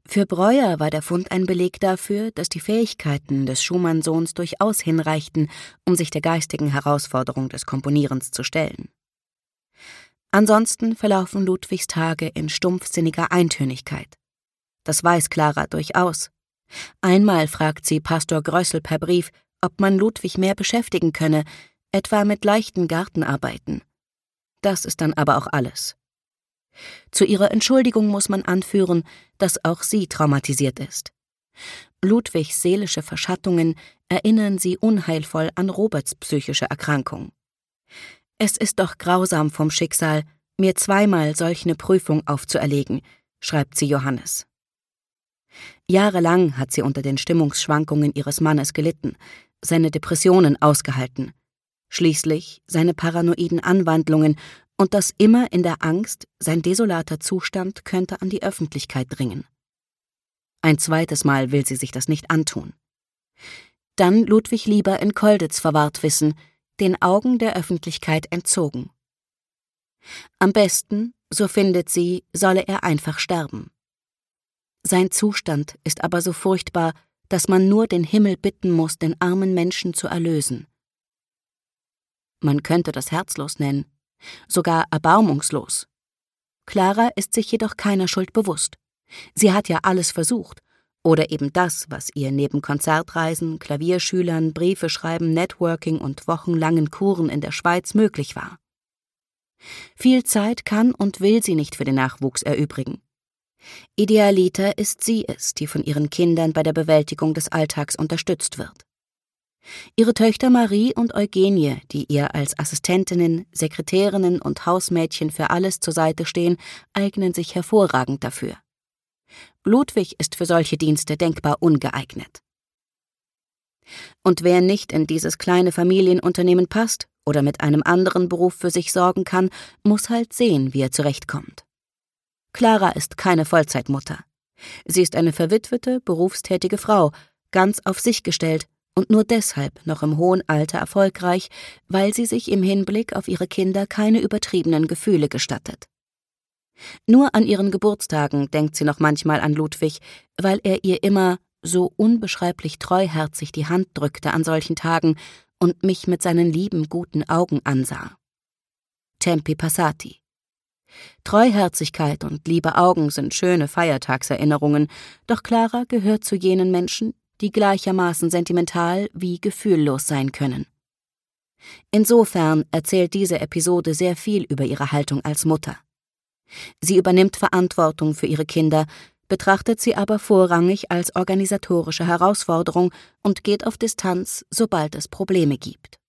Für Breuer war der Fund ein Beleg dafür, dass die Fähigkeiten des Schumann-Sohns durchaus hinreichten, um sich der geistigen Herausforderung des Komponierens zu stellen. Ansonsten verlaufen Ludwigs Tage in stumpfsinniger Eintönigkeit. Das weiß Klara durchaus. Einmal fragt sie Pastor Grössel per Brief, ob man Ludwig mehr beschäftigen könne, etwa mit leichten Gartenarbeiten. Das ist dann aber auch alles. Zu ihrer Entschuldigung muss man anführen, dass auch sie traumatisiert ist. Ludwigs seelische Verschattungen erinnern sie unheilvoll an Roberts psychische Erkrankung. »Es ist doch grausam vom Schicksal, mir zweimal solch eine Prüfung aufzuerlegen«, schreibt sie Johannes. Jahrelang hat sie unter den Stimmungsschwankungen ihres Mannes gelitten, seine Depressionen ausgehalten, schließlich seine paranoiden Anwandlungen und das immer in der Angst, sein desolater Zustand könnte an die Öffentlichkeit dringen. Ein zweites Mal will sie sich das nicht antun. Dann Ludwig lieber in Colditz verwahrt wissen, den Augen der Öffentlichkeit entzogen. Am besten, so findet sie, solle er einfach sterben. Sein Zustand ist aber so furchtbar, dass man nur den Himmel bitten muss, den armen Menschen zu erlösen. Man könnte das herzlos nennen, sogar erbarmungslos. Klara ist sich jedoch keiner Schuld bewusst. Sie hat ja alles versucht, oder eben das, was ihr neben Konzertreisen, Klavierschülern, Briefe schreiben, Networking und wochenlangen Kuren in der Schweiz möglich war. Viel Zeit kann und will sie nicht für den Nachwuchs erübrigen. Idealiter ist sie es, die von ihren Kindern bei der Bewältigung des Alltags unterstützt wird. Ihre Töchter Marie und Eugenie, die ihr als Assistentinnen, Sekretärinnen und Hausmädchen für alles zur Seite stehen, eignen sich hervorragend dafür. Ludwig ist für solche Dienste denkbar ungeeignet. Und wer nicht in dieses kleine Familienunternehmen passt oder mit einem anderen Beruf für sich sorgen kann, muss halt sehen, wie er zurechtkommt. Klara ist keine Vollzeitmutter. Sie ist eine verwitwete, berufstätige Frau, ganz auf sich gestellt und nur deshalb noch im hohen Alter erfolgreich, weil sie sich im Hinblick auf ihre Kinder keine übertriebenen Gefühle gestattet. Nur an ihren Geburtstagen denkt sie noch manchmal an Ludwig, weil er ihr immer so unbeschreiblich treuherzig die Hand drückte an solchen Tagen und mich mit seinen lieben, guten Augen ansah. Tempi passati. Treuherzigkeit und liebe Augen sind schöne Feiertagserinnerungen, doch Klara gehört zu jenen Menschen, die gleichermaßen sentimental wie gefühllos sein können. Insofern erzählt diese Episode sehr viel über ihre Haltung als Mutter. Sie übernimmt Verantwortung für ihre Kinder, betrachtet sie aber vorrangig als organisatorische Herausforderung und geht auf Distanz, sobald es Probleme gibt.